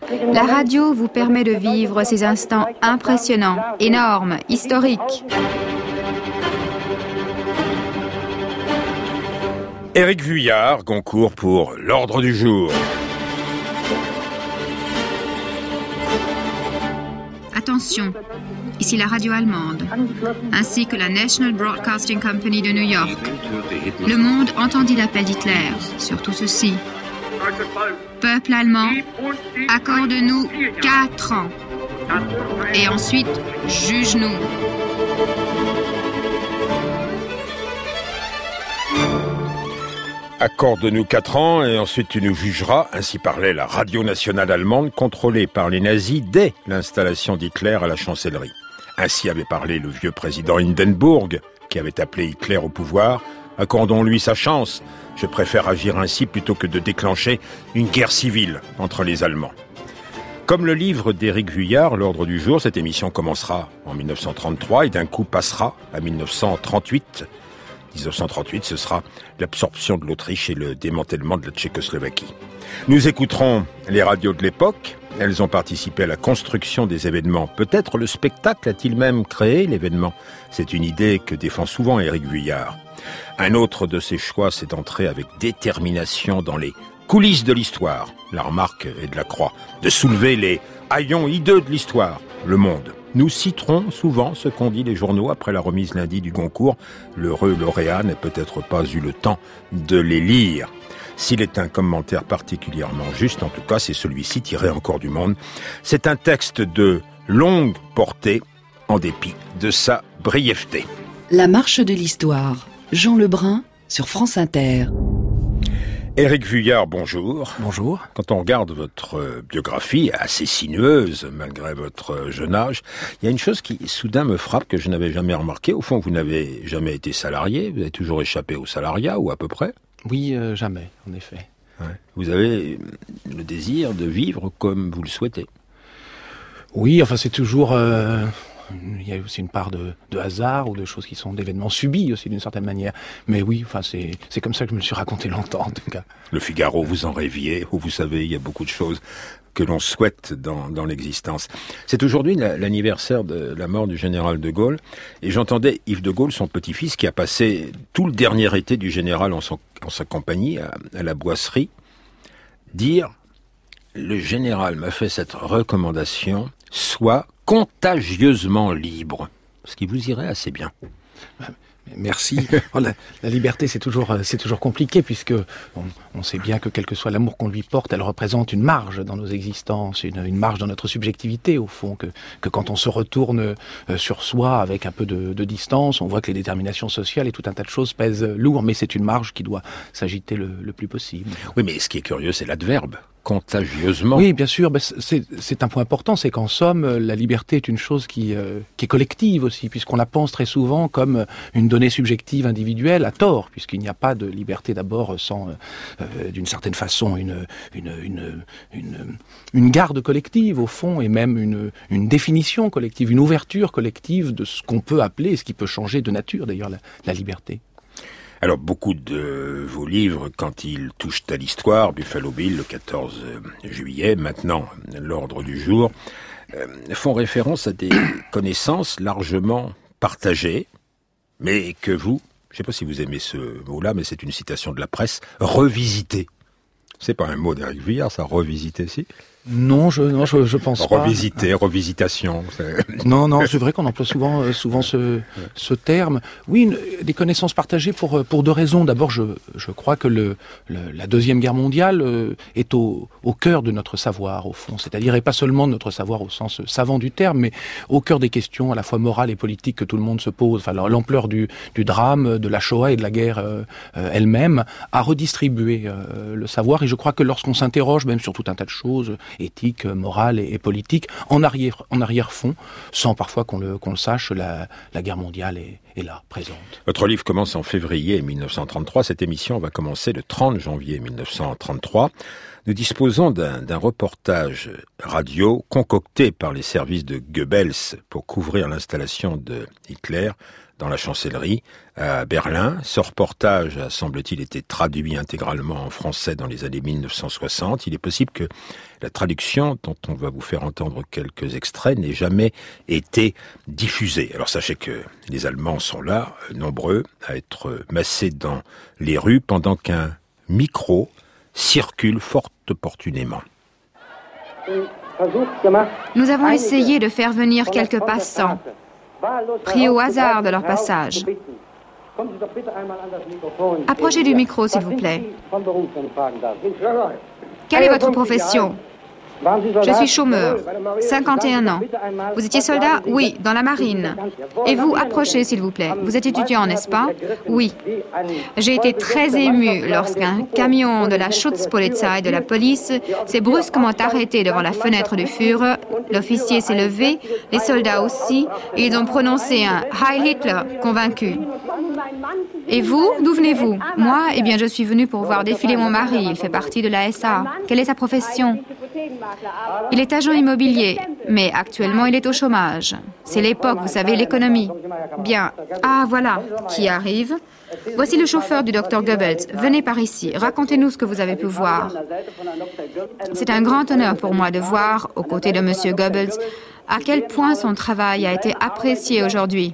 La radio vous permet de vivre ces instants impressionnants, énormes, historiques. Éric Vuillard, Goncourt pour l'ordre du jour. Attention, ici la radio allemande, ainsi que la National Broadcasting Company de New York. Le monde entendit l'appel d'Hitler, surtout ceci. Peuple allemand, accorde-nous 4 ans. Et ensuite, juge-nous. Accorde-nous 4 ans et ensuite tu nous jugeras, ainsi parlait la radio nationale allemande contrôlée par les nazis dès l'installation d'Hitler à la chancellerie. Ainsi avait parlé le vieux président Hindenburg, qui avait appelé Hitler au pouvoir. Accordons-lui sa chance. Je préfère agir ainsi plutôt que de déclencher une guerre civile entre les Allemands. Comme le livre d'Éric Vuillard, l'ordre du jour, cette émission commencera en 1933 et d'un coup passera à 1938. 1938, ce sera l'absorption de l'Autriche et le démantèlement de la Tchécoslovaquie. Nous écouterons les radios de l'époque. Elles ont participé à la construction des événements. Peut-être le spectacle a-t-il même créé l'événement. C'est une idée que défend souvent Éric Vuillard. Un autre de ses choix, c'est d'entrer avec détermination dans les coulisses de l'histoire. La remarque est de la croix. De soulever les haillons hideux de l'histoire, le monde. Nous citerons souvent ce qu'ont dit les journaux après la remise lundi du Goncourt. L'heureux lauréat n'a peut-être pas eu le temps de les lire. S'il est un commentaire particulièrement juste, en tout cas, c'est celui-ci tiré encore du Monde. C'est un texte de longue portée, en dépit de sa brièveté. La marche de l'histoire. Jean Lebrun sur France Inter. Éric Vuillard, bonjour. Bonjour. Quand on regarde votre biographie, assez sinueuse malgré votre jeune âge, il y a une chose qui soudain me frappe que je n'avais jamais remarqué. Au fond, vous n'avez jamais été salarié, vous avez toujours échappé au salariat, ou à peu près. Oui, jamais, en effet. Ouais. Vous avez le désir de vivre comme vous le souhaitez. Oui, enfin c'est toujours... il y a aussi une part de hasard ou de choses qui sont d'événements subis aussi d'une certaine manière. Mais oui, enfin c'est comme ça que je me le suis raconté longtemps en tout cas. Le Figaro, vous en rêviez, où vous savez, il y a beaucoup de choses que l'on souhaite dans l'existence. C'est aujourd'hui l'anniversaire de la mort du général de Gaulle, et j'entendais Yves de Gaulle, son petit-fils, qui a passé tout le dernier été du général en sa compagnie, à la Boisserie, dire « Le général m'a fait cette recommandation, soit contagieusement libre », ce qui vous irait assez bien. Merci. La liberté, c'est toujours compliqué puisque on sait bien que quel que soit l'amour qu'on lui porte, elle représente une marge dans nos existences, une marge dans notre subjectivité au fond, que quand on se retourne sur soi avec un peu de distance, on voit que les déterminations sociales et tout un tas de choses pèsent lourd, mais c'est une marge qui doit s'agiter le plus possible. Oui, mais ce qui est curieux, c'est l'adverbe. Contagieusement. Oui, bien sûr, c'est un point important, c'est qu'en somme, la liberté est une chose qui est collective aussi, puisqu'on la pense très souvent comme une donnée subjective individuelle, à tort, puisqu'il n'y a pas de liberté d'abord sans, d'une certaine façon, une garde collective au fond, et même une définition collective, une ouverture collective de ce qu'on peut appeler, ce qui peut changer de nature d'ailleurs, la liberté. Alors, beaucoup de vos livres, quand ils touchent à l'histoire, Buffalo Bill, le 14 juillet, maintenant, l'ordre du jour, font référence à des connaissances largement partagées, mais que vous, je ne sais pas si vous aimez ce mot-là, mais c'est une citation de la presse, revisiter. C'est pas un mot d'Éric Vuillard, ça, revisiter, si ? Non, je pense pas. Revisiter, revisitation. Non, c'est vrai qu'on emploie souvent ce terme. Oui, des connaissances partagées pour deux raisons. D'abord, je crois que la Deuxième Guerre mondiale est au cœur de notre savoir, au fond. C'est-à-dire, et pas seulement de notre savoir au sens savant du terme, mais au cœur des questions à la fois morales et politiques que tout le monde se pose. Enfin, l'ampleur du drame, de la Shoah et de la guerre elle-même a redistribué le savoir. Et je crois que lorsqu'on s'interroge même sur tout un tas de choses, éthique, morale et politique, en arrière-fond, sans parfois qu'on le sache, la guerre mondiale est là, présente. Votre livre commence en février 1933. Cette émission va commencer le 30 janvier 1933. Nous disposons d'un reportage radio concocté par les services de Goebbels pour couvrir l'installation de Hitler dans la chancellerie à Berlin. Ce reportage a, semble-t-il, été traduit intégralement en français dans les années 1960. Il est possible que la traduction, dont on va vous faire entendre quelques extraits, n'ait jamais été diffusée. Alors sachez que les Allemands sont là, nombreux, à être massés dans les rues pendant qu'un micro circule fort opportunément. Nous avons essayé de faire venir quelques passants, pris au hasard de leur passage. Approchez du micro, s'il vous plaît. Quelle est votre profession ? Je suis chômeur, 51 ans. Vous étiez soldat ? Oui, dans la marine. Et vous, approchez, s'il vous plaît. Vous êtes étudiant, n'est-ce pas ? Oui. J'ai été très ému lorsqu'un camion de la Schutzpolizei, de la police, s'est brusquement arrêté devant la fenêtre du Führer. L'officier s'est levé, les soldats aussi, et ils ont prononcé un « Heil Hitler » convaincu. Et vous, d'où venez-vous ? Moi, eh bien, je suis venu pour voir défiler mon mari. Il fait partie de la SA. Quelle est sa profession ? Il est agent immobilier, mais actuellement il est au chômage. C'est l'époque, vous savez, l'économie. Bien. Ah, voilà, qui arrive. Voici le chauffeur du docteur Goebbels. Venez par ici, racontez-nous ce que vous avez pu voir. C'est un grand honneur pour moi de voir, aux côtés de monsieur Goebbels, à quel point son travail a été apprécié aujourd'hui.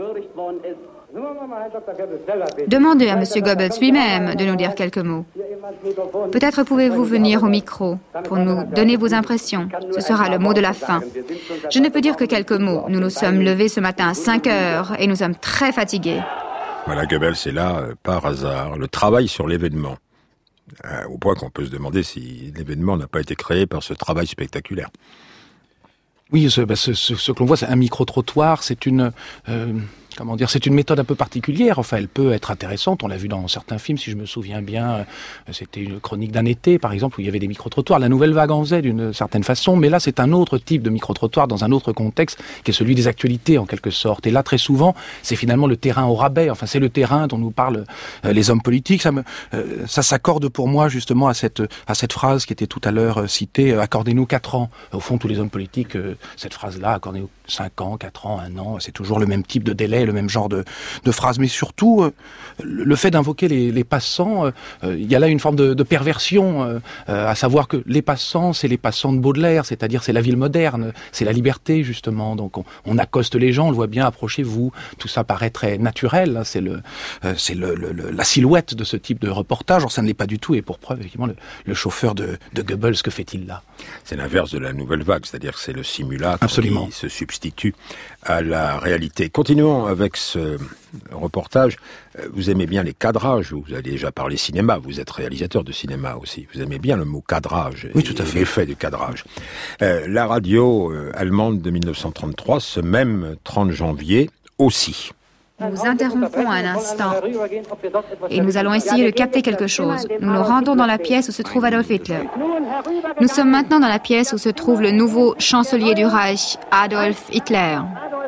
Demandez à M. Goebbels lui-même de nous dire quelques mots. Peut-être pouvez-vous venir au micro pour nous donner vos impressions. Ce sera le mot de la fin. Je ne peux dire que quelques mots. Nous nous sommes levés ce matin à 5 heures et nous sommes très fatigués. Voilà, Goebbels est là par hasard. Le travail sur l'événement. Au point qu'on peut se demander si l'événement n'a pas été créé par ce travail spectaculaire. Oui, ce que l'on voit, c'est un micro-trottoir, c'est une méthode un peu particulière. Enfin, elle peut être intéressante. On l'a vu dans certains films, si je me souviens bien. C'était une chronique d'un été, par exemple, où il y avait des micro-trottoirs. La Nouvelle Vague en faisait d'une certaine façon, mais là, c'est un autre type de micro-trottoir dans un autre contexte, qui est celui des actualités, en quelque sorte. Et là, très souvent, c'est finalement le terrain au rabais. Enfin, c'est le terrain dont nous parlent les hommes politiques. Ça s'accorde pour moi, justement, à cette phrase qui était tout à l'heure citée, accordez-nous 4 ans. Au fond, tous les hommes politiques, cette phrase-là, accordez-nous 5 ans, 4 ans, 1 an, c'est toujours le même type de délai, le même genre de phrase. Mais surtout, le fait d'invoquer les passants, il y a là une forme de perversion, à savoir que les passants, c'est les passants de Baudelaire, c'est-à-dire c'est la ville moderne, c'est la liberté, justement. Donc on accoste les gens, on le voit bien, approchez-vous. Tout ça paraît très naturel, hein, c'est la silhouette de ce type de reportage. Or, ça ne l'est pas du tout, et pour preuve, effectivement, le chauffeur de Goebbels, que fait-il là ? C'est l'inverse de la Nouvelle Vague, c'est-à-dire que c'est le simulacre Absolument. Qui se substitue à la réalité. Continuons avec ce reportage. Vous aimez bien les cadrages, vous avez déjà parlé cinéma, vous êtes réalisateur de cinéma aussi. Vous aimez bien le mot cadrage, oui, tout à fait. L'effet du cadrage. La radio allemande de 1933, ce même 30 janvier aussi. Nous interrompons un instant et nous allons essayer de capter quelque chose. Nous nous rendons dans la pièce où se trouve Adolf Hitler. Nous sommes maintenant dans la pièce où se trouve le nouveau chancelier du Reich, Adolf Hitler.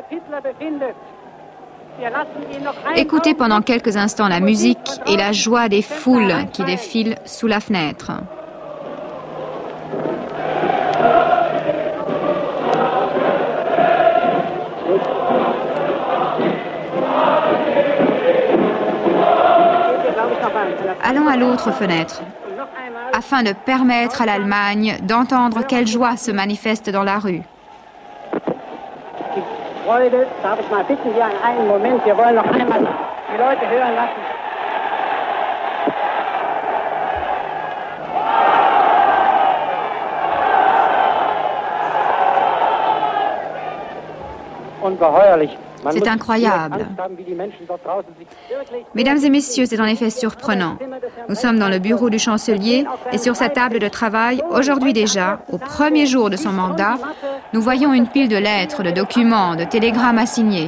Écoutez pendant quelques instants la musique et la joie des foules qui défilent sous la fenêtre. Allons à l'autre fenêtre, afin de permettre à l'Allemagne d'entendre quelle joie se manifeste dans la rue. C'est incroyable. Mesdames et messieurs, c'est en effet surprenant. Nous sommes dans le bureau du chancelier et sur sa table de travail, aujourd'hui déjà, au premier jour de son mandat, nous voyons une pile de lettres, de documents, de télégrammes à signer.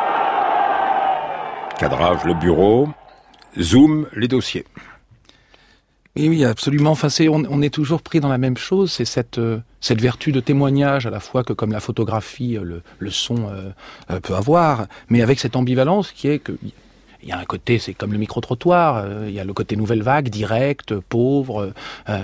Cadrage le bureau, zoom les dossiers. Oui, absolument. Enfin, on est toujours pris dans la même chose. C'est cette vertu de témoignage à la fois que comme la photographie, le son peut avoir, mais avec cette ambivalence qui est que il y a un côté, c'est comme le micro-trottoir, il y a le côté nouvelle vague, direct, pauvre,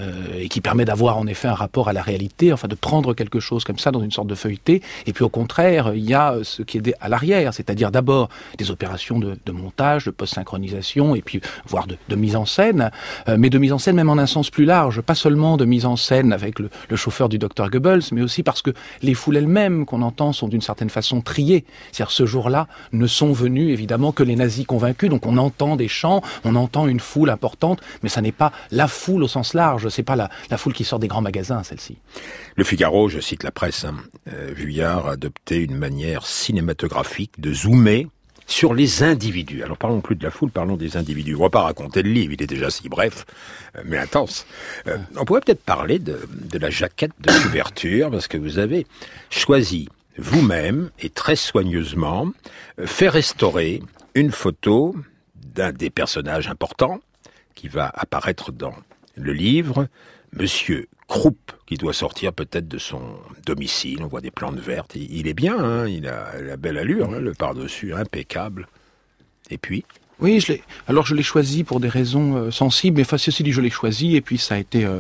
et qui permet d'avoir en effet un rapport à la réalité, enfin de prendre quelque chose comme ça dans une sorte de feuilleté. Et puis au contraire, il y a ce qui est à l'arrière, c'est-à-dire d'abord des opérations de montage, de post-synchronisation, et puis voire de mise en scène, mais de mise en scène même en un sens plus large, pas seulement de mise en scène avec le chauffeur du Dr Goebbels, mais aussi parce que les foules elles-mêmes qu'on entend sont d'une certaine façon triées. C'est-à-dire ce jour-là ne sont venus évidemment que les nazis convaincus, donc on entend des chants, on entend une foule importante, mais ça n'est pas la foule au sens large, c'est pas la foule qui sort des grands magasins, celle-ci. Le Figaro, je cite la presse, Vuillard a adopté une manière cinématographique de zoomer sur les individus. Alors parlons plus de la foule, parlons des individus. On va pas raconter le livre, il est déjà si bref, mais intense. On pourrait peut-être parler de la jaquette de couverture, parce que vous avez choisi vous-même, et très soigneusement, fait restaurer une photo d'un des personnages importants qui va apparaître dans le livre, Monsieur Krupp, qui doit sortir peut-être de son domicile. On voit des plantes vertes. Il est bien, hein, il a la belle allure, hein, le par-dessus impeccable. Et puis Oui, je l'ai choisi pour des raisons sensibles, mais ceci dit, je l'ai choisi, et puis ça a été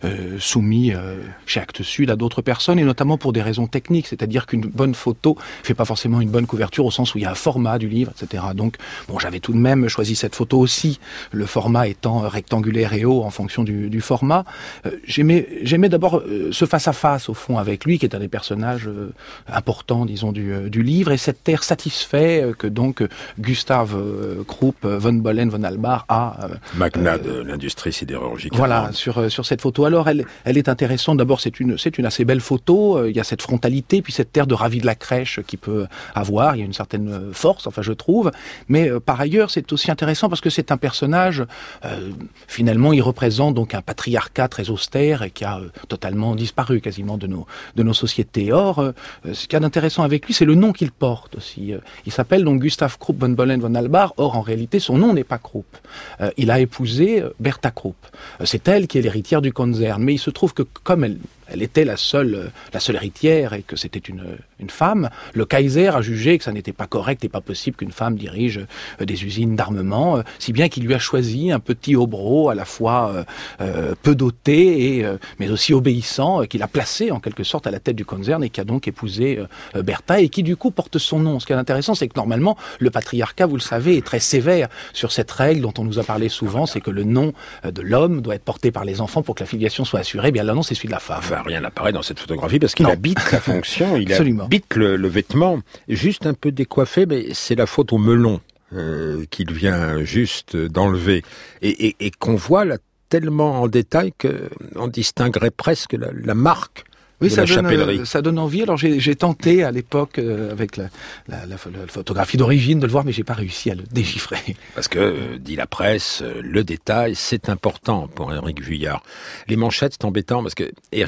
soumis chez Actes Sud à d'autres personnes, et notamment pour des raisons techniques, c'est-à-dire qu'une bonne photo fait pas forcément une bonne couverture, au sens où il y a un format du livre, etc. Donc, bon, j'avais tout de même choisi cette photo aussi, le format étant rectangulaire et haut en fonction du format. J'aimais d'abord ce face-à-face, au fond, avec lui, qui est un des personnages importants, disons, du livre, et cet air satisfait que donc Gustav Krupp, von Bohlen, von Albach magnat de l'industrie sidérurgique. Voilà, sur cette photo. Alors, elle est intéressante. D'abord, c'est une assez belle photo. Il y a cette frontalité, puis cette air de ravi de la crèche qu'il peut avoir. Il y a une certaine force, enfin, je trouve. Mais par ailleurs, c'est aussi intéressant parce que c'est un personnage, finalement, il représente donc un patriarcat très austère et qui a totalement disparu quasiment de nos sociétés. Or, ce qu'il y a d'intéressant avec lui, c'est le nom qu'il porte aussi. Il s'appelle donc Gustav Krupp von Bohlen von Albach. Or, en réalité, son nom n'est pas Krupp. Il a épousé Bertha Krupp. C'est elle qui est l'héritière du Konzern. Mais il se trouve que comme elle était la seule héritière et que c'était une femme, le Kaiser a jugé que ça n'était pas correct et pas possible qu'une femme dirige des usines d'armement, si bien qu'il lui a choisi un petit hobereau à la fois peu doté mais aussi obéissant, qu'il a placé en quelque sorte à la tête du Konzern et qui a donc épousé Bertha et qui du coup porte son nom. Ce qui est intéressant, c'est que normalement le patriarcat, vous le savez, est très sévère sur cette règle dont on nous a parlé souvent, c'est que le nom de l'homme doit être porté par les enfants pour que la filiation soit assurée. Bien là non, c'est celui de la femme. Enfin, rien n'apparaît dans cette photographie parce qu'il habite la fonction, il Absolument. Habite le vêtement, juste un peu décoiffé, mais c'est la faute au melon qu'il vient juste d'enlever et qu'on voit là tellement en détail qu'on distinguerait presque la marque. Oui, ça donne envie. Alors j'ai tenté à l'époque avec la photographie d'origine de le voir, mais j'ai pas réussi à le déchiffrer. Parce que, dit la presse, le détail, c'est important pour Éric Vuillard. Les manchettes, c'est embêtant parce que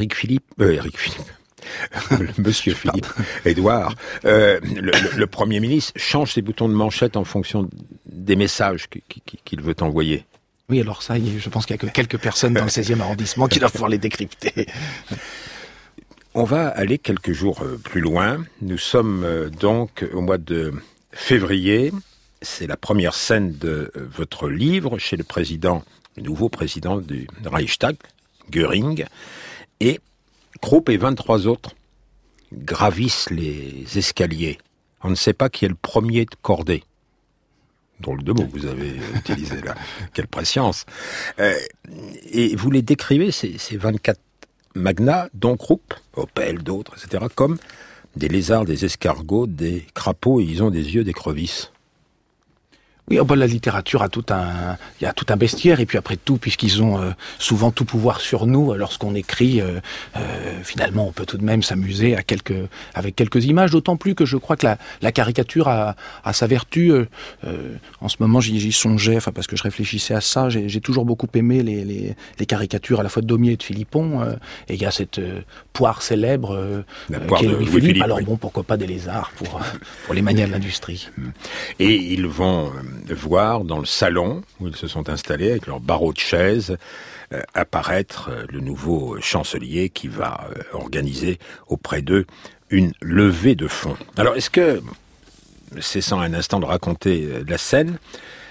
Monsieur Philippe Édouard, le Premier ministre change ses boutons de manchette en fonction des messages qu'il veut envoyer. Oui, alors ça, je pense qu'il y a que quelques personnes dans le 16e arrondissement qui doivent pouvoir les décrypter. On va aller quelques jours plus loin. Nous sommes donc au mois de février. C'est la première scène de votre livre chez le nouveau président du Reichstag, Göring. Et Krupp et 23 autres gravissent les escaliers. On ne sait pas qui est le premier de cordée. Drôle de mot que vous avez utilisé là. Quelle prescience. Et vous les décrivez, ces 24 magnats, dont Krupp, Opel, d'autres, etc., comme des lézards, des escargots, des crapauds, et ils ont des yeux d'écrevisses. Oui, la littérature il y a tout un bestiaire, et puis après tout, puisqu'ils ont souvent tout pouvoir sur nous, lorsqu'on écrit, finalement, on peut tout de même s'amuser avec quelques images, d'autant plus que je crois que la caricature a sa vertu. En ce moment, j'y songeais, parce que je réfléchissais à ça, j'ai toujours beaucoup aimé les caricatures à la fois de Daumier et de Philippon, et il y a cette poire célèbre qui est Louis-Philippe. Alors bon, pourquoi pas des lézards pour les manières de l'industrie. Et ils vont voir dans le salon où ils se sont installés avec leurs barreaux de chaises apparaître le nouveau chancelier qui va organiser auprès d'eux une levée de fonds. Alors est-ce que, cessant un instant de raconter la scène,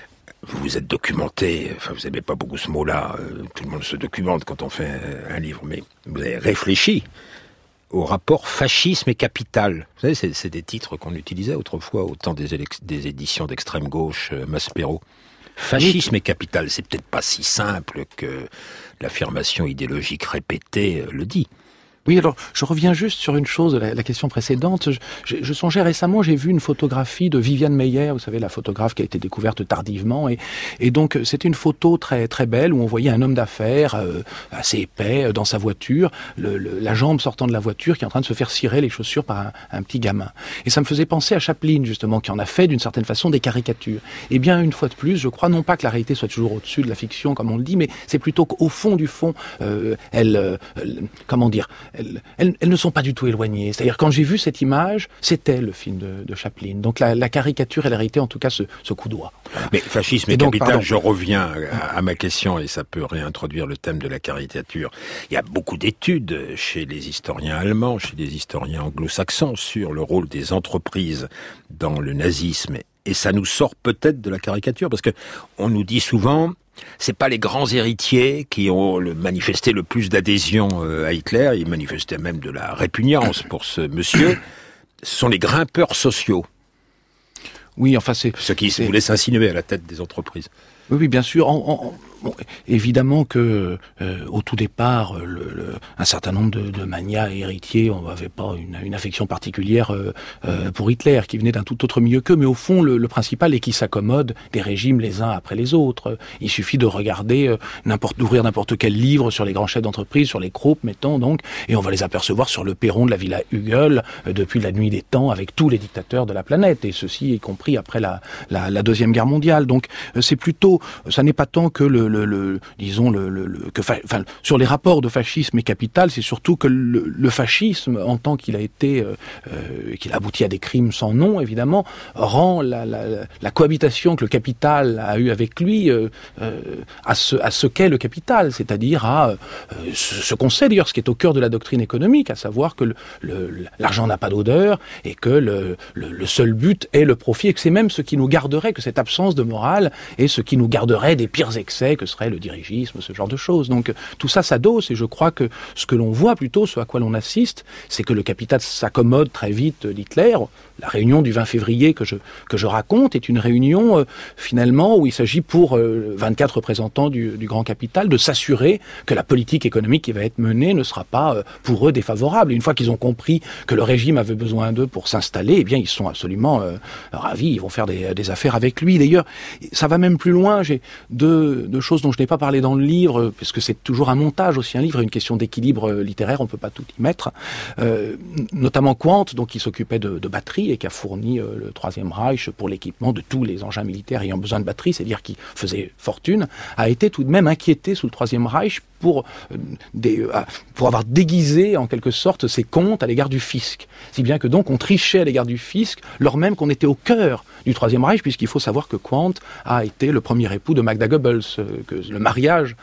vous vous êtes documenté, enfin vous n'aimez pas beaucoup ce mot-là, tout le monde se documente quand on fait un livre, mais vous avez réfléchi au rapport fascisme et capital. Vous savez, c'est des titres qu'on utilisait autrefois au temps des éditions d'extrême gauche, Maspero. Fascisme et capital, c'est peut-être pas si simple que l'affirmation idéologique répétée le dit. Oui, alors je reviens juste sur une chose, la question précédente. Je songeais récemment, j'ai vu une photographie de Viviane Meyer, vous savez, la photographe qui a été découverte tardivement, et donc c'était une photo très très belle où on voyait un homme d'affaires assez épais dans sa voiture, la jambe sortant de la voiture, qui est en train de se faire cirer les chaussures par un petit gamin. Et ça me faisait penser à Chaplin justement, qui en a fait d'une certaine façon des caricatures. Et bien une fois de plus, je crois non pas que la réalité soit toujours au-dessus de la fiction comme on le dit, mais c'est plutôt qu'au fond du fond, comment dire. Elles ne sont pas du tout éloignées. C'est-à-dire, quand j'ai vu cette image, c'était le film de Chaplin. Donc la caricature et la réalité, en tout cas, se coudoient. Mais fascisme et capital, je reviens à ma question, et ça peut réintroduire le thème de la caricature. Il y a beaucoup d'études chez les historiens allemands, chez les historiens anglo-saxons, sur le rôle des entreprises dans le nazisme. Et ça nous sort peut-être de la caricature, parce que on nous dit souvent... C'est pas les grands héritiers qui ont manifesté le plus d'adhésion à Hitler, ils manifestaient même de la répugnance pour ce monsieur. Ce sont les grimpeurs sociaux. Oui, enfin c'est... Ceux qui voulaient s'insinuer à la tête des entreprises. Oui, bien sûr. Bon, évidemment que au tout départ, un certain nombre de magnats et héritiers, on n'avait pas une affection particulière pour Hitler, qui venait d'un tout autre milieu qu'eux. Mais au fond, le principal est qu'ils s'accommodent des régimes les uns après les autres. Il suffit de regarder d'ouvrir n'importe quel livre sur les grands chefs d'entreprise, sur les Krupp, mettons donc, et on va les apercevoir sur le perron de la Villa Hügel depuis la nuit des temps, avec tous les dictateurs de la planète, et ceci y compris après la Deuxième Guerre mondiale. Donc c'est plutôt, ça n'est pas tant que sur les rapports de fascisme et capital, c'est surtout que le fascisme, en tant qu'il a été, qu'il a abouti à des crimes sans nom, évidemment, rend la cohabitation que le capital a eue avec lui à ce qu'est le capital, c'est-à-dire à ce qu'on sait d'ailleurs, ce qui est au cœur de la doctrine économique, à savoir que l'argent n'a pas d'odeur et que le seul but est le profit, et que c'est même ce qui nous garderait, que cette absence de morale est ce qui nous garderait des pires excès que serait le dirigisme, ce genre de choses. Donc tout ça s'adosse, et je crois que ce que l'on voit plutôt, ce à quoi l'on assiste, c'est que le capital s'accommode très vite d'Hitler. La réunion du 20 février que je raconte est une réunion finalement où il s'agit pour 24 représentants du grand capital de s'assurer que la politique économique qui va être menée ne sera pas pour eux défavorable. Et une fois qu'ils ont compris que le régime avait besoin d'eux pour s'installer, eh bien ils sont absolument ravis, ils vont faire des affaires avec lui. D'ailleurs, ça va même plus loin, j'ai deux choses dont je n'ai pas parlé dans le livre, parce que c'est toujours un montage aussi, un livre, une question d'équilibre littéraire, on ne peut pas tout y mettre, notamment Quandt, donc qui s'occupait de batterie et qui a fourni le Troisième Reich pour l'équipement de tous les engins militaires ayant besoin de batterie, c'est-à-dire qui faisait fortune, a été tout de même inquiété sous le Troisième Reich pour avoir déguisé en quelque sorte ses comptes à l'égard du fisc. Si bien que donc on trichait à l'égard du fisc, lors même qu'on était au cœur du Troisième Reich, puisqu'il faut savoir que Quandt a été le premier époux de Magda Goebbels, que le mariage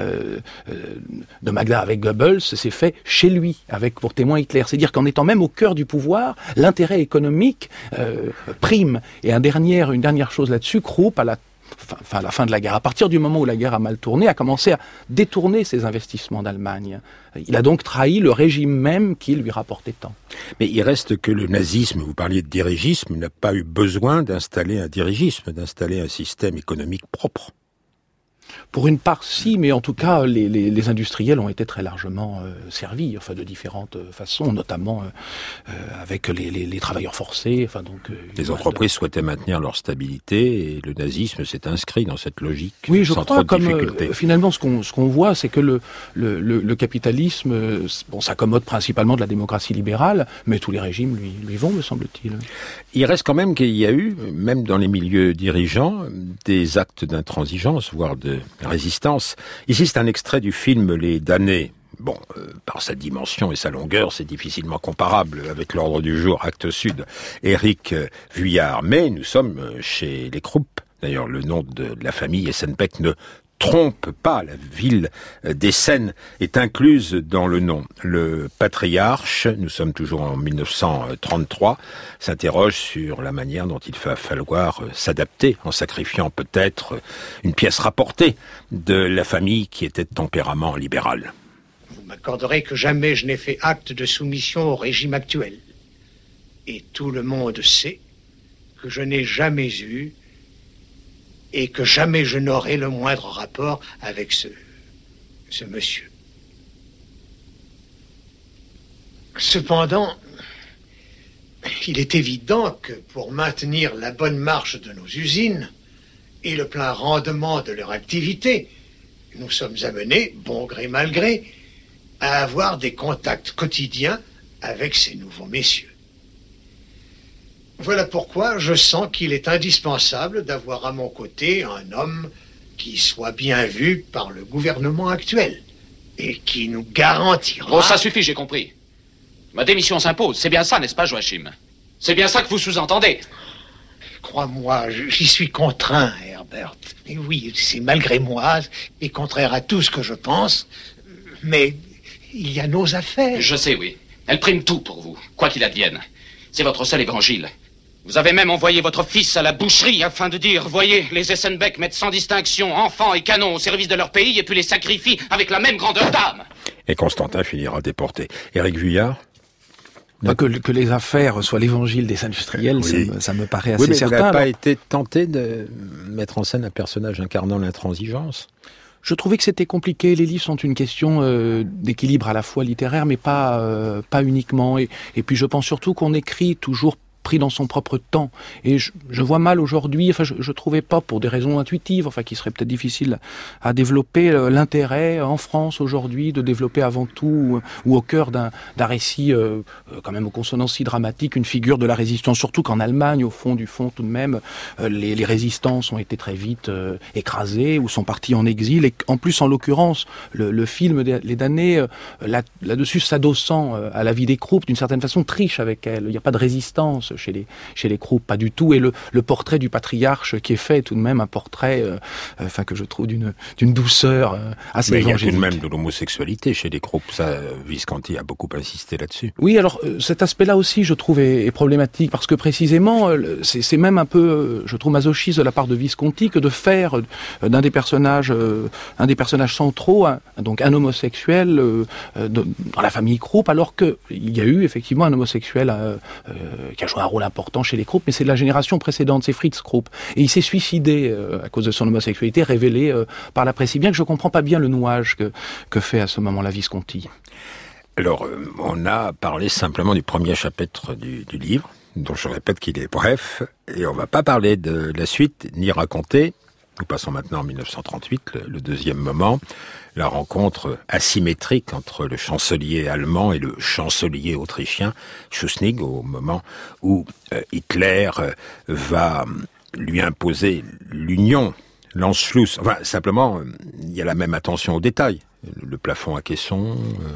de Magda avec Goebbels s'est fait chez lui, avec pour témoin Hitler. C'est-à-dire qu'en étant même au cœur du pouvoir, l'intérêt économique prime. Et une dernière chose là-dessus, Krupp, à la fin de la guerre, à partir du moment où la guerre a mal tourné, a commencé à détourner ses investissements d'Allemagne. Il a donc trahi le régime même qui lui rapportait tant. Mais il reste que le nazisme, vous parliez de dirigisme, n'a pas eu besoin d'installer un dirigisme, d'installer un système économique propre. Pour une part, si, mais en tout cas, les industriels ont été très largement servis, enfin de différentes façons, notamment avec les travailleurs forcés. Enfin donc. Les entreprises souhaitaient maintenir leur stabilité, et le nazisme s'est inscrit dans cette logique. Oui, je sans crois, trop de difficultés. Finalement, ce qu'on voit, c'est que le capitalisme, s'accommode principalement de la démocratie libérale, mais tous les régimes lui vont, me semble-t-il. Il reste quand même qu'il y a eu, même dans les milieux dirigeants, des actes d'intransigeance, voire de résistance. Ici, c'est un extrait du film Les Damnés. Bon, par sa dimension et sa longueur, c'est difficilement comparable avec l'ordre du jour, Actes Sud, Éric Vuillard. Mais nous sommes chez les Krupp. D'ailleurs, le nom de la famille Essenbeck ne trompe pas, la ville d'Essen est incluse dans le nom. Le patriarche, nous sommes toujours en 1933, s'interroge sur la manière dont il va falloir s'adapter en sacrifiant peut-être une pièce rapportée de la famille qui était de tempérament libéral. Vous m'accorderez que jamais je n'ai fait acte de soumission au régime actuel. Et tout le monde sait que je n'ai jamais eu et que jamais je n'aurai le moindre rapport avec ce monsieur. Cependant, il est évident que pour maintenir la bonne marche de nos usines et le plein rendement de leur activité, nous sommes amenés, bon gré mal gré, à avoir des contacts quotidiens avec ces nouveaux messieurs. Voilà pourquoi je sens qu'il est indispensable d'avoir à mon côté un homme qui soit bien vu par le gouvernement actuel et qui nous garantira... Oh, ça suffit, j'ai compris. Ma démission s'impose, c'est bien ça, n'est-ce pas, Joachim? C'est bien ça que vous sous-entendez? Crois-moi, j'y suis contraint, Herbert. Et oui, c'est malgré moi et contraire à tout ce que je pense, mais il y a nos affaires. Je sais, oui. Elles priment tout pour vous, quoi qu'il advienne. C'est votre seul évangile. Vous avez même envoyé votre fils à la boucherie afin de dire, voyez, les Essenbeck mettent sans distinction enfants et canons au service de leur pays et puis les sacrifient avec la même grandeur d'âme. Et Constantin finira déporté. Éric Vuillard? Que les affaires soient l'évangile des industriels, oui. ça me paraît assez certain. Vous n'avez pas été tenté de mettre en scène un personnage incarnant l'intransigeance? Je trouvais que c'était compliqué. Les livres sont une question d'équilibre à la fois littéraire, mais pas uniquement. Et puis je pense surtout qu'on écrit toujours pris dans son propre temps. Et je vois mal aujourd'hui, enfin je trouvais pas, pour des raisons intuitives, enfin qui seraient peut-être difficiles à développer, l'intérêt en France aujourd'hui de développer avant tout, ou au cœur d'un récit quand même aux consonances si dramatiques, une figure de la résistance, surtout qu'en Allemagne, au fond du fond tout de même, les résistances ont été très vite écrasées ou sont partis en exil. Et en plus, en l'occurrence, le film Les Damnés, là-dessus s'adossant à la vie des Krupp, d'une certaine façon triche avec elle. Il n'y a pas de résistance chez les Krupp, pas du tout. Et le portrait du patriarche qui est fait, tout de même un portrait que je trouve d'une douceur assez évangélique. Mais il y a tout de même de l'homosexualité chez les Krupp, ça, Visconti a beaucoup insisté là-dessus. Oui, alors cet aspect-là aussi, je trouve, est problématique, parce que précisément, c'est même un peu, je trouve, masochiste de la part de Visconti que de faire d'un des personnages centraux, donc un homosexuel dans la famille Krupp, alors qu'il y a eu effectivement un homosexuel qui a joué un rôle important chez les Krupp, mais c'est de la génération précédente, c'est Fritz Krupp. Et il s'est suicidé à cause de son homosexualité, révélée par la presse. Si bien que je ne comprends pas bien le nouage que fait à ce moment-là Visconti. Alors, on a parlé simplement du premier chapitre du livre, dont je répète qu'il est bref, et on ne va pas parler de la suite, ni raconter. Nous passons maintenant en 1938, le deuxième moment, la rencontre asymétrique entre le chancelier allemand et le chancelier autrichien, Schuschnigg, au moment où Hitler va lui imposer l'union, l'Anschluss. Enfin, simplement, il y a la même attention aux détails. Le plafond à caisson,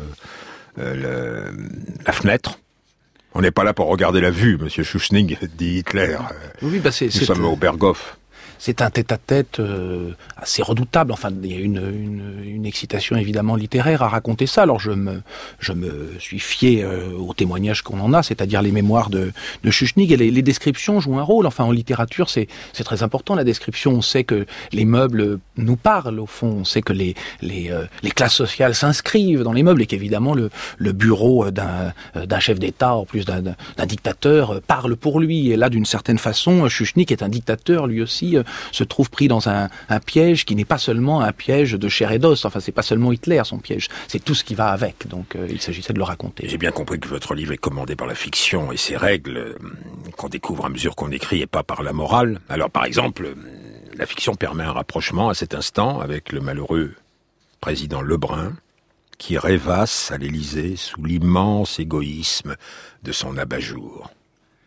la fenêtre. On n'est pas là pour regarder la vue, monsieur Schuschnigg, dit Hitler. Oui, nous sommes au Berghof. C'est un tête-à-tête assez redoutable. Enfin, il y a une excitation évidemment littéraire à raconter ça. Alors je me suis fié aux témoignages qu'on en a, c'est-à-dire les mémoires de Schuschnigg. Et les descriptions jouent un rôle. Enfin, en littérature, c'est très important la description. On sait que les meubles nous parlent au fond. On sait que les classes sociales s'inscrivent dans les meubles et qu'évidemment le bureau d'un chef d'État, en plus d'un dictateur, parle pour lui. Et là, d'une certaine façon, Schuschnigg est un dictateur lui aussi. Se trouve pris dans un piège qui n'est pas seulement un piège de chair et d'os. Enfin, c'est pas seulement Hitler son piège, c'est tout ce qui va avec. Donc, il s'agissait de le raconter. J'ai bien compris que votre livre est commandé par la fiction et ses règles qu'on découvre à mesure qu'on écrit et pas par la morale. Alors, par exemple, la fiction permet un rapprochement à cet instant avec le malheureux président Lebrun qui rêvasse à l'Élysée sous l'immense égoïsme de son abat-jour.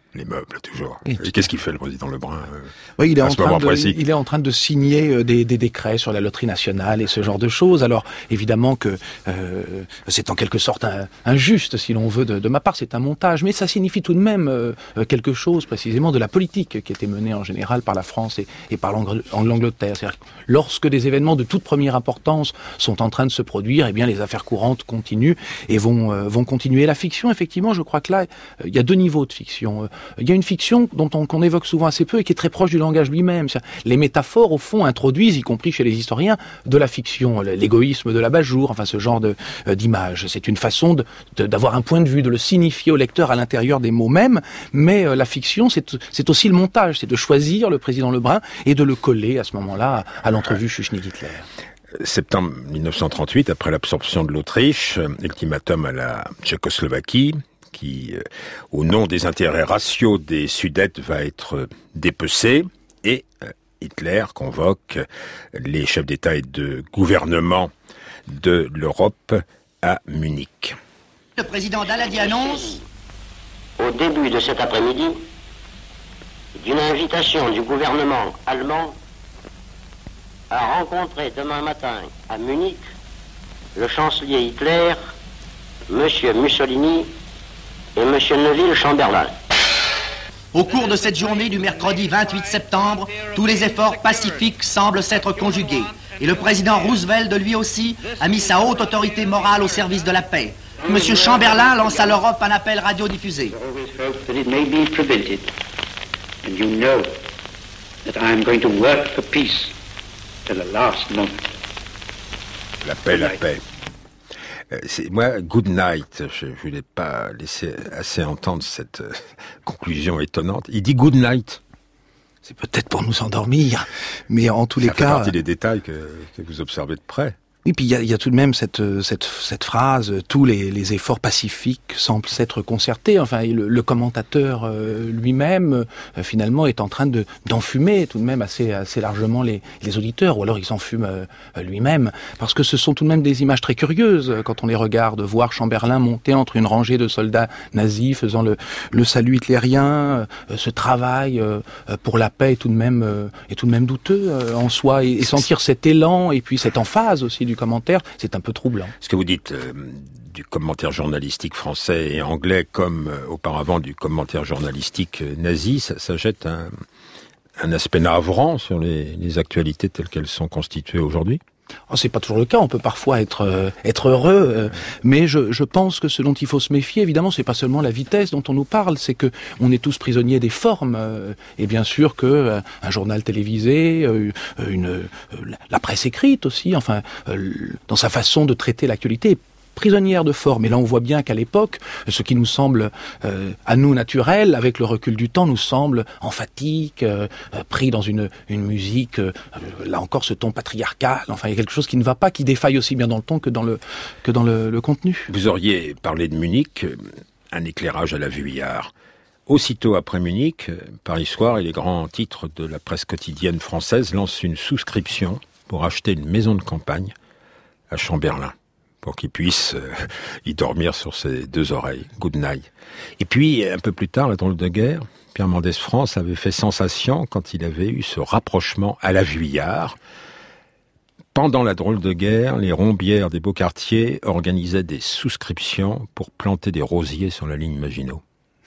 Les meubles, toujours. Et qu'est-ce qu'il fait, le président Lebrun Oui, il est en train de signer des décrets sur la loterie nationale et ce genre de choses. Alors, évidemment que c'est en quelque sorte injuste, si l'on veut, de ma part, c'est un montage. Mais ça signifie tout de même quelque chose, précisément, de la politique qui était menée en général par la France et par l'Angleterre. C'est-à-dire que lorsque des événements de toute première importance sont en train de se produire, eh bien, les affaires courantes continuent et vont continuer. La fiction, effectivement, je crois que là, il y a deux niveaux de fiction. Il y a une fiction qu'on évoque souvent assez peu et qui est très proche du langage lui-même. Les métaphores, au fond, introduisent, y compris chez les historiens, de la fiction, l'égoïsme de l'abat-jour, enfin ce genre d'image. C'est une façon d'avoir un point de vue, de le signifier au lecteur à l'intérieur des mots mêmes, mais la fiction, c'est aussi le montage, c'est de choisir le président Lebrun et de le coller à ce moment-là à l'entrevue Schuschnigg-Hitler. Septembre 1938, après l'absorption de l'Autriche, ultimatum à la Tchécoslovaquie, qui, au nom des intérêts raciaux des Sudètes, va être dépecé, et Hitler convoque les chefs d'État et de gouvernement de l'Europe à Munich. Le président Daladier annonce, au début de cet après-midi, d'une invitation du gouvernement allemand à rencontrer demain matin à Munich le chancelier Hitler, Monsieur Mussolini et M. Neville Chamberlain. Au cours de cette journée du mercredi 28 septembre, tous les efforts pacifiques semblent s'être conjugués. Et le président Roosevelt, lui aussi, a mis sa haute autorité morale au service de la paix. M. Chamberlain lance à l'Europe un appel radiodiffusé. L'appel à paix. Moi, good night, je ne voulais pas laisser assez entendre cette conclusion étonnante. Il dit good night. C'est peut-être pour nous endormir, mais en tous les cas... Ça fait partie des détails que vous observez de près. Oui, puis il y a tout de même cette phrase, tous les efforts pacifiques semblent s'être concertés. Enfin, le commentateur lui-même, finalement, est en train d'enfumer tout de même assez largement les auditeurs, ou alors il s'enfume lui-même, parce que ce sont tout de même des images très curieuses quand on les regarde. Voir Chamberlain monter entre une rangée de soldats nazis faisant le salut hitlérien, ce travail pour la paix est tout de même douteux en soi, et sentir cet élan et puis cette emphase aussi du commentaire, c'est un peu troublant. Ce que vous dites du commentaire journalistique français et anglais, comme auparavant du commentaire journalistique nazi, ça jette un aspect navrant sur les actualités telles qu'elles sont constituées aujourd'hui. Oh, c'est pas toujours le cas, on peut parfois être heureux, mais je pense que ce dont il faut se méfier, évidemment, c'est pas seulement la vitesse dont on nous parle, c'est que on est tous prisonniers des formes, et bien sûr que un journal télévisé, la presse écrite aussi, enfin, dans sa façon de traiter l'actualité, est prisonnière de forme. Et là, on voit bien qu'à l'époque, ce qui nous semble à nous naturel, avec le recul du temps, nous semble emphatique, pris dans une musique, là encore, ce ton patriarcal. Enfin, il y a quelque chose qui ne va pas, qui défaille aussi bien dans le ton que dans le contenu. Vous auriez parlé de Munich, un éclairage à la Vuillard. Aussitôt après Munich, Paris Soir et les grands titres de la presse quotidienne française lancent une souscription pour acheter une maison de campagne à Chamberlain, pour qu'il puisse y dormir sur ses deux oreilles. Good night. Et puis, un peu plus tard, la drôle de guerre, Pierre Mendès France avait fait sensation quand il avait eu ce rapprochement à la Vuillard. Pendant la drôle de guerre, les rombières des beaux quartiers organisaient des souscriptions pour planter des rosiers sur la ligne Maginot.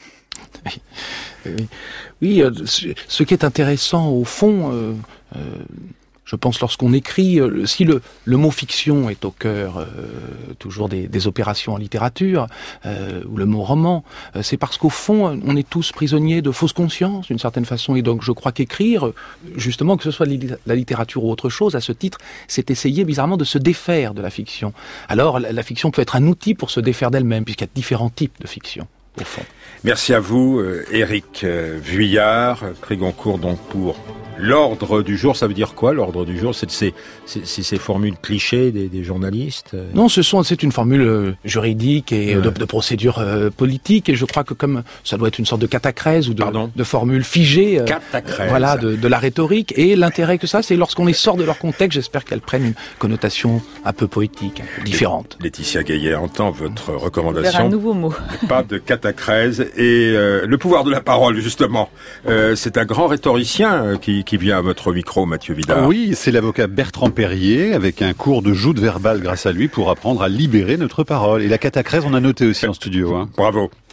Oui, ce qui est intéressant au fond, je pense lorsqu'on écrit, si le mot fiction est au cœur toujours des opérations en littérature, ou le mot roman, c'est parce qu'au fond, on est tous prisonniers de fausses consciences, d'une certaine façon, et donc je crois qu'écrire, justement, que ce soit la littérature ou autre chose, à ce titre, c'est essayer bizarrement de se défaire de la fiction. Alors, la fiction peut être un outil pour se défaire d'elle-même, puisqu'il y a différents types de fiction, au fond. Merci à vous, Éric Vuillard, prix Goncourt donc pour l'ordre du jour. Ça veut dire quoi, l'ordre du jour? C'est ces formules clichés des journalistes? Non, c'est une formule juridique et de procédure politique, et je crois que comme ça doit être une sorte de catachèse ou de formule figée, voilà, de la rhétorique, et l'intérêt que ça, c'est lorsqu'on les sort de leur contexte, j'espère qu'elles prennent une connotation un peu poétique, un peu différente. Laetitia Gaillet entend votre recommandation. Vers un nouveau mot. Pas de catachèse. catachrèse et le pouvoir de la parole, justement. C'est un grand rhétoricien qui vient à votre micro, Mathieu Vidard. Oui, c'est l'avocat Bertrand Perrier, avec un cours de joute verbale grâce à lui pour apprendre à libérer notre parole. Et la catachrèse, on a noté aussi en studio. Bravo.